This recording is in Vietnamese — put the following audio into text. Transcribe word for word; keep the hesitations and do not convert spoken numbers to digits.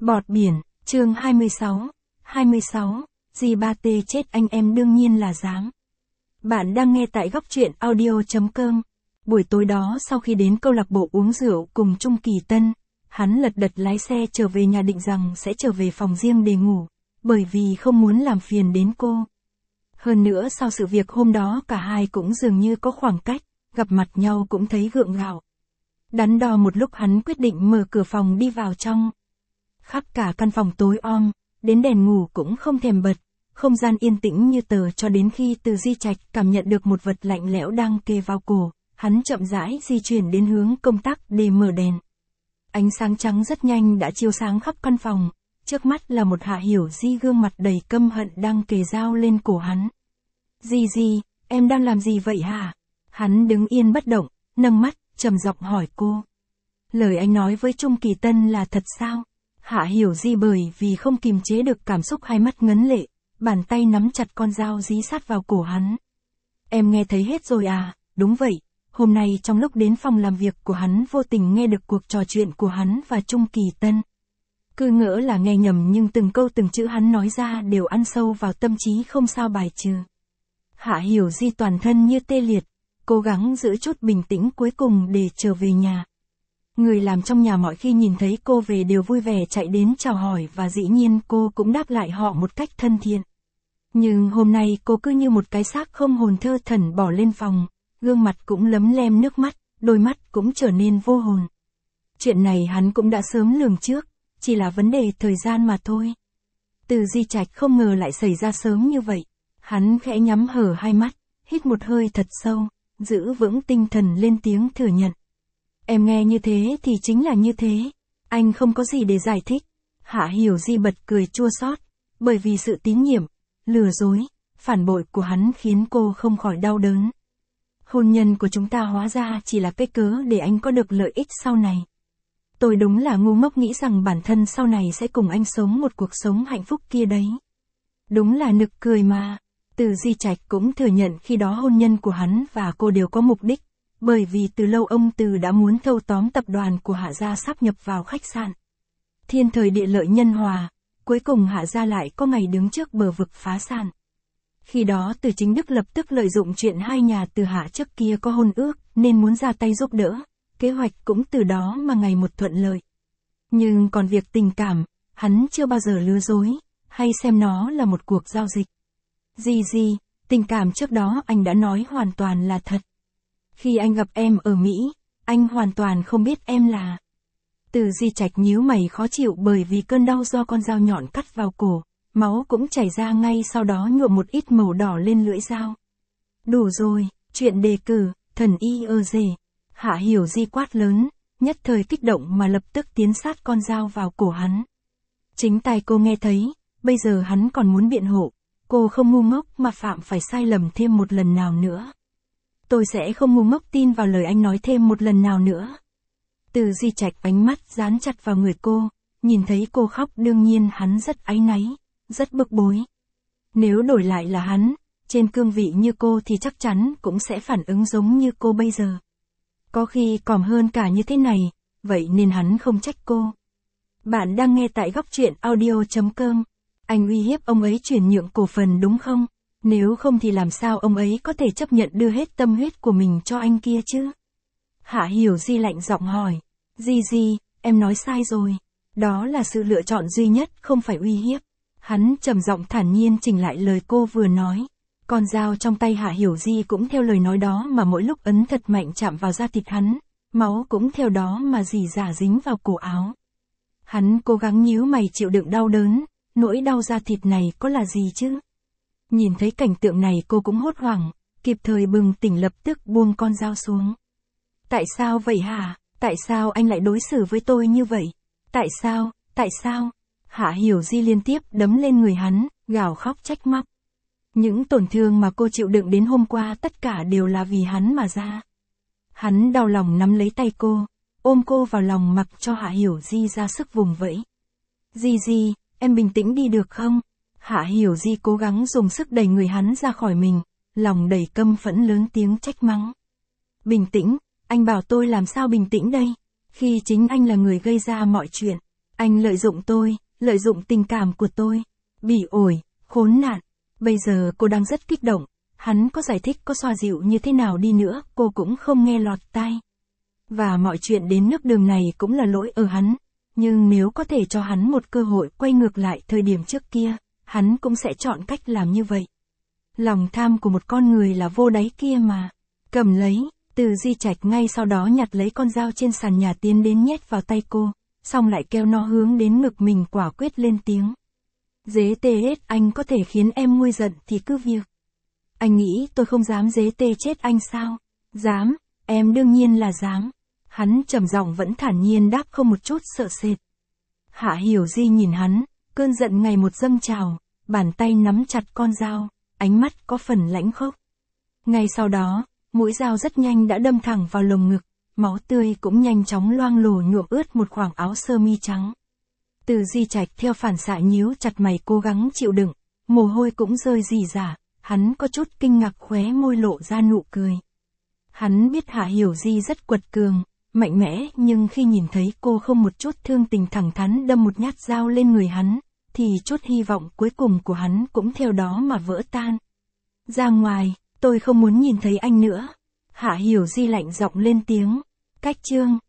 Bọt biển, chương hai mươi sáu. hai mươi sáu, Di ba tê chết anh em đương nhiên là dám. Bạn đang nghe tại góc truyện audio.com. Buổi tối đó sau khi đến câu lạc bộ uống rượu cùng Trung Kỳ Tân, hắn lật đật lái xe trở về nhà định rằng sẽ trở về phòng riêng để ngủ, bởi vì không muốn làm phiền đến cô. Hơn nữa sau sự việc hôm đó cả hai cũng dường như có khoảng cách, gặp mặt nhau cũng thấy gượng gạo. Đắn đo một lúc hắn quyết định mở cửa phòng đi vào trong. Khắp cả căn phòng tối om, đến đèn ngủ cũng không thèm bật, không gian yên tĩnh như tờ cho đến khi Từ Di Trạch cảm nhận được một vật lạnh lẽo đang kề vào cổ, hắn chậm rãi di chuyển đến hướng công tắc để mở đèn. Ánh sáng trắng rất nhanh đã chiếu sáng khắp căn phòng, trước mắt là một Hạ Hiểu Di gương mặt đầy căm hận đang kề dao lên cổ hắn. Di Di, em đang làm gì vậy hả? Hắn đứng yên bất động, nâng mắt, trầm giọng hỏi cô. Lời anh nói với Trung Kỳ Tân là thật sao? Hạ Hiểu Di bởi vì không kiềm chế được cảm xúc hai mắt ngấn lệ, bàn tay nắm chặt con dao dí sát vào cổ hắn. Em nghe thấy hết rồi à? Đúng vậy, hôm nay trong lúc đến phòng làm việc của hắn vô tình nghe được cuộc trò chuyện của hắn và Trung Kỳ Tân. Cứ ngỡ là nghe nhầm nhưng từng câu từng chữ hắn nói ra đều ăn sâu vào tâm trí không sao bài trừ. Hạ Hiểu Di toàn thân như tê liệt, cố gắng giữ chút bình tĩnh cuối cùng để trở về nhà. Người làm trong nhà mọi khi nhìn thấy cô về đều vui vẻ chạy đến chào hỏi và dĩ nhiên cô cũng đáp lại họ một cách thân thiện. Nhưng hôm nay cô cứ như một cái xác không hồn thơ thẩn bỏ lên phòng, gương mặt cũng lấm lem nước mắt, đôi mắt cũng trở nên vô hồn. Chuyện này hắn cũng đã sớm lường trước, chỉ là vấn đề thời gian mà thôi. Từ Di Trạch không ngờ lại xảy ra sớm như vậy. Hắn khẽ nhắm hở hai mắt, hít một hơi thật sâu, giữ vững tinh thần lên tiếng thừa nhận. Em nghe như thế thì chính là như thế, anh không có gì để giải thích. Hạ Hiểu Di bật cười chua xót, bởi vì sự tín nhiệm, lừa dối, phản bội của hắn khiến cô không khỏi đau đớn. Hôn nhân của chúng ta hóa ra chỉ là cái cớ để anh có được lợi ích sau này. Tôi đúng là ngu ngốc nghĩ rằng bản thân sau này sẽ cùng anh sống một cuộc sống hạnh phúc kia đấy. Đúng là nực cười mà. Từ Di Trạch cũng thừa nhận khi đó hôn nhân của hắn và cô đều có mục đích, bởi vì từ lâu ông Từ đã muốn thâu tóm tập đoàn của Hạ gia sáp nhập vào khách sạn. Thiên thời địa lợi nhân hòa, cuối cùng Hạ gia lại có ngày đứng trước bờ vực phá sản. Khi đó Từ Chính Đức lập tức lợi dụng chuyện hai nhà Từ Hạ trước kia có hôn ước nên muốn ra tay giúp đỡ, kế hoạch cũng từ đó mà ngày một thuận lợi. Nhưng còn việc tình cảm, hắn chưa bao giờ lừa dối, hay xem nó là một cuộc giao dịch. Di Di, tình cảm trước đó anh đã nói hoàn toàn là thật. Khi anh gặp em ở Mỹ, anh hoàn toàn không biết em là... Từ Di Trạch nhíu mày khó chịu bởi vì cơn đau do con dao nhọn cắt vào cổ, máu cũng chảy ra ngay sau đó nhuộm một ít màu đỏ lên lưỡi dao. Đủ rồi, chuyện đề cử, thần y ơ dề. Hạ Hiểu Di quát lớn, nhất thời kích động mà lập tức tiến sát con dao vào cổ hắn. Chính tai cô nghe thấy, bây giờ hắn còn muốn biện hộ. Cô không ngu ngốc mà phạm phải sai lầm thêm một lần nào nữa. Tôi sẽ không ngu ngốc tin vào lời anh nói thêm một lần nào nữa. Từ Di Trạch ánh mắt dán chặt vào người cô, nhìn thấy cô khóc đương nhiên hắn rất áy náy, rất bực bối. Nếu đổi lại là hắn, trên cương vị như cô thì chắc chắn cũng sẽ phản ứng giống như cô bây giờ. Có khi còn hơn cả như thế này, vậy nên hắn không trách cô. Bạn đang nghe tại góc truyện audio.com. Anh uy hiếp ông ấy chuyển nhượng cổ phần đúng không? Nếu không thì làm sao ông ấy có thể chấp nhận đưa hết tâm huyết của mình cho anh kia chứ? Hạ Hiểu Di lạnh giọng hỏi. Di Di, em nói sai rồi. Đó là sự lựa chọn duy nhất, không phải uy hiếp. Hắn trầm giọng thản nhiên chỉnh lại lời cô vừa nói. Con dao trong tay Hạ Hiểu Di cũng theo lời nói đó mà mỗi lúc ấn thật mạnh chạm vào da thịt hắn. Máu cũng theo đó mà rỉ rả dính vào cổ áo. Hắn cố gắng nhíu mày chịu đựng đau đớn. Nỗi đau da thịt này có là gì chứ? Nhìn thấy cảnh tượng này cô cũng hốt hoảng, kịp thời bừng tỉnh lập tức buông con dao xuống. Tại sao vậy hả? Tại sao anh lại đối xử với tôi như vậy? Tại sao? Tại sao? Hạ Hiểu Di liên tiếp đấm lên người hắn, gào khóc trách móc. Những tổn thương mà cô chịu đựng đến hôm qua tất cả đều là vì hắn mà ra. Hắn đau lòng nắm lấy tay cô, ôm cô vào lòng mặc cho Hạ Hiểu Di ra sức vùng vẫy. Di Di, em bình tĩnh đi được không? Hạ Hiểu Di cố gắng dùng sức đẩy người hắn ra khỏi mình, lòng đầy căm phẫn lớn tiếng trách mắng. Bình tĩnh, anh bảo tôi làm sao bình tĩnh đây? Khi chính anh là người gây ra mọi chuyện. Anh lợi dụng tôi, lợi dụng tình cảm của tôi. Bỉ ổi, khốn nạn. Bây giờ cô đang rất kích động. Hắn có giải thích có xoa dịu như thế nào đi nữa, cô cũng không nghe lọt tai. Và mọi chuyện đến nước đường này cũng là lỗi ở hắn. Nhưng nếu có thể cho hắn một cơ hội quay ngược lại thời điểm trước kia, hắn cũng sẽ chọn cách làm như vậy. Lòng tham của một con người là vô đáy kia mà. Cầm lấy, Từ Di Trạch ngay sau đó nhặt lấy con dao trên sàn nhà tiến đến nhét vào tay cô, xong lại kéo nó hướng đến ngực mình quả quyết lên tiếng. Dế tê hết anh có thể khiến em nguôi giận thì cứ việc. Anh nghĩ tôi không dám dế tê chết anh sao? Dám, em đương nhiên là dám. Hắn trầm giọng vẫn thản nhiên đáp không một chút sợ sệt. Hạ Hiểu Di nhìn hắn, cơn giận ngày một dâng trào, bàn tay nắm chặt con dao, ánh mắt có phần lãnh khốc. Ngay sau đó, mũi dao rất nhanh đã đâm thẳng vào lồng ngực, máu tươi cũng nhanh chóng loang lổ nhuộm ướt một khoảng áo sơ mi trắng. Từ Di Trạch theo phản xạ nhíu chặt mày cố gắng chịu đựng, mồ hôi cũng rơi rỉ rả, hắn có chút kinh ngạc khóe môi lộ ra nụ cười. Hắn biết Hạ Hiểu Di rất quật cường, mạnh mẽ, nhưng khi nhìn thấy cô không một chút thương tình thẳng thắn đâm một nhát dao lên người hắn, thì chút hy vọng cuối cùng của hắn cũng theo đó mà vỡ tan. Ra ngoài, tôi không muốn nhìn thấy anh nữa. Hạ Hiểu Di lạnh giọng lên tiếng. Cách chương